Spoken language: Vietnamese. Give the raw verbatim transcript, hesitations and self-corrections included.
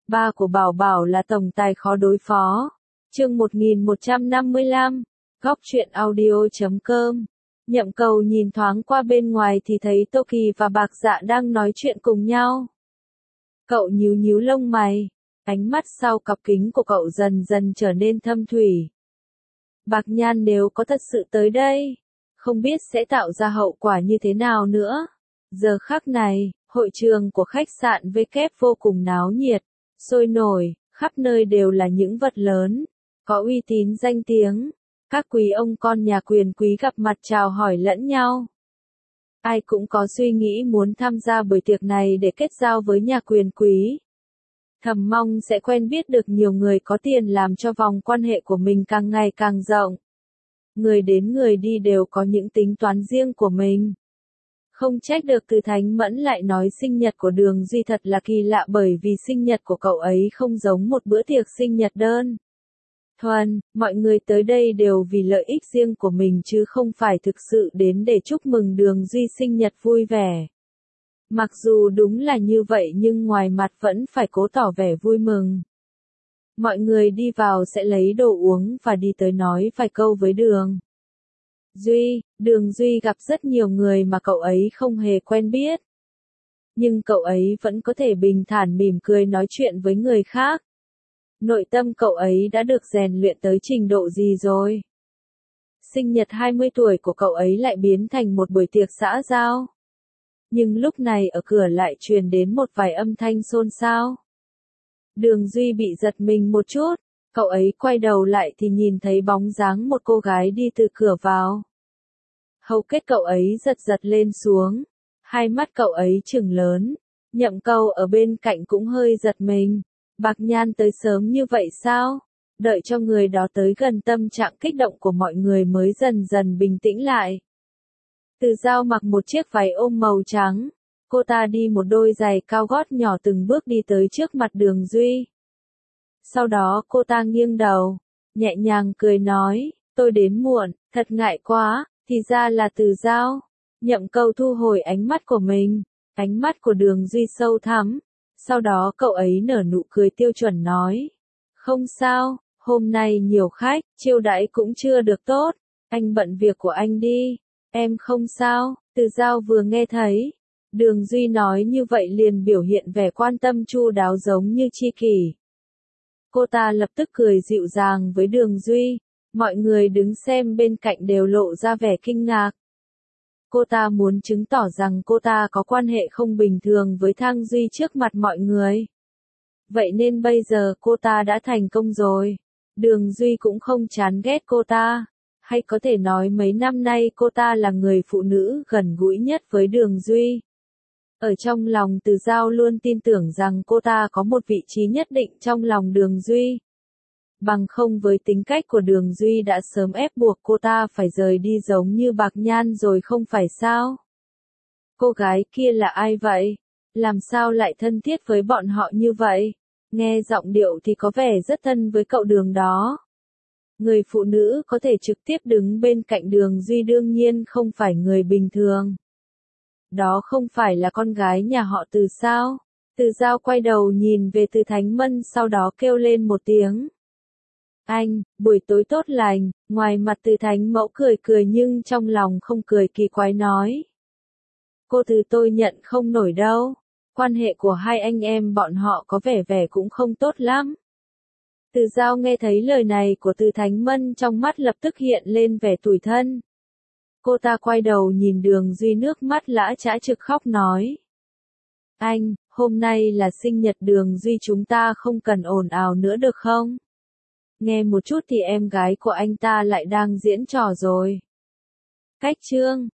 Ba của Bảo Bảo là tổng tài khó đối phó. Chương một nghìn một trăm năm mươi lăm, góc truyện audio chấm com. Nhậm Cầu nhìn thoáng qua bên ngoài thì thấy Tô Kỳ và Bạc Dạ đang nói chuyện cùng nhau. Cậu nhíu nhíu lông mày, ánh mắt sau cặp kính của cậu dần dần trở nên thâm thủy. Bạc Nhan nếu có thật sự tới đây, không biết sẽ tạo ra hậu quả như thế nào nữa. Giờ khắc này, hội trường của khách sạn vê kép vô cùng náo nhiệt, sôi nổi, khắp nơi đều là những vật lớn, có uy tín danh tiếng. Các quý ông con nhà quyền quý gặp mặt chào hỏi lẫn nhau. Ai cũng có suy nghĩ muốn tham gia buổi tiệc này để kết giao với nhà quyền quý. Thầm mong sẽ quen biết được nhiều người có tiền làm cho vòng quan hệ của mình càng ngày càng rộng. Người đến người đi đều có những tính toán riêng của mình. Không trách được Từ Thánh Mẫn lại nói sinh nhật của Đường Duy thật là kỳ lạ bởi vì sinh nhật của cậu ấy không giống một bữa tiệc sinh nhật đơn thuần, mọi người tới đây đều vì lợi ích riêng của mình chứ không phải thực sự đến để chúc mừng Đường Duy sinh nhật vui vẻ. Mặc dù đúng là như vậy nhưng ngoài mặt vẫn phải cố tỏ vẻ vui mừng. Mọi người đi vào sẽ lấy đồ uống và đi tới nói vài câu với Đường Duy. Đường Duy gặp rất nhiều người mà cậu ấy không hề quen biết. Nhưng cậu ấy vẫn có thể bình thản mỉm cười nói chuyện với người khác. Nội tâm cậu ấy đã được rèn luyện tới trình độ gì rồi? Sinh nhật hai mươi tuổi của cậu ấy lại biến thành một buổi tiệc xã giao. Nhưng lúc này ở cửa lại truyền đến một vài âm thanh xôn xao. Đường Duy bị giật mình một chút, cậu ấy quay đầu lại thì nhìn thấy bóng dáng một cô gái đi từ cửa vào. Hầu kết cậu ấy giật giật lên xuống, hai mắt cậu ấy trừng lớn, Nhậm Cầu ở bên cạnh cũng hơi giật mình. Bạc Nhan tới sớm như vậy sao? Đợi cho người đó tới gần tâm trạng kích động của mọi người mới dần dần bình tĩnh lại. Từ Giao mặc một chiếc váy ôm màu trắng, cô ta đi một đôi giày cao gót nhỏ từng bước đi tới trước mặt Đường Duy. Sau đó cô ta nghiêng đầu, nhẹ nhàng cười nói, tôi đến muộn, thật ngại quá, thì ra là Từ Giao. Nhậm Cầu thu hồi ánh mắt của mình, ánh mắt của Đường Duy sâu thẳm. Sau đó cậu ấy nở nụ cười tiêu chuẩn nói, không sao, hôm nay nhiều khách, chiêu đãi cũng chưa được tốt, anh bận việc của anh đi, em không sao. Từ Giao vừa nghe thấy, Đường Duy nói như vậy liền biểu hiện vẻ quan tâm chu đáo giống như tri kỷ. Cô ta lập tức cười dịu dàng với Đường Duy, mọi người đứng xem bên cạnh đều lộ ra vẻ kinh ngạc. Cô ta muốn chứng tỏ rằng cô ta có quan hệ không bình thường với Thang Duy trước mặt mọi người. Vậy nên bây giờ cô ta đã thành công rồi. Đường Duy cũng không chán ghét cô ta. Hay có thể nói mấy năm nay cô ta là người phụ nữ gần gũi nhất với Đường Duy. Ở trong lòng Từ Giao luôn tin tưởng rằng cô ta có một vị trí nhất định trong lòng Đường Duy. Bằng không với tính cách của Đường Duy đã sớm ép buộc cô ta phải rời đi giống như Bạc Nhan rồi không phải sao? Cô gái kia là ai vậy? Làm sao lại thân thiết với bọn họ như vậy? Nghe giọng điệu thì có vẻ rất thân với cậu Đường đó. Người phụ nữ có thể trực tiếp đứng bên cạnh Đường Duy đương nhiên không phải người bình thường. Đó không phải là con gái nhà họ Từ sao? Từ Giao quay đầu nhìn về Từ Thánh Mân sau đó kêu lên một tiếng. Anh, buổi tối tốt lành. Ngoài mặt Từ Thánh Mẫu cười cười nhưng trong lòng không cười kỳ quái nói. Cô Từ tôi nhận không nổi đâu. Quan hệ của hai anh em bọn họ có vẻ vẻ cũng không tốt lắm. Từ Giao nghe thấy lời này của Từ Thánh Mân trong mắt lập tức hiện lên vẻ tủi thân. Cô ta quay đầu nhìn Đường Duy nước mắt lã chã trực khóc nói. Anh, hôm nay là sinh nhật Đường Duy chúng ta không cần ồn ào nữa được không? Nghe một chút thì em gái của anh ta lại đang diễn trò rồi. Cách chương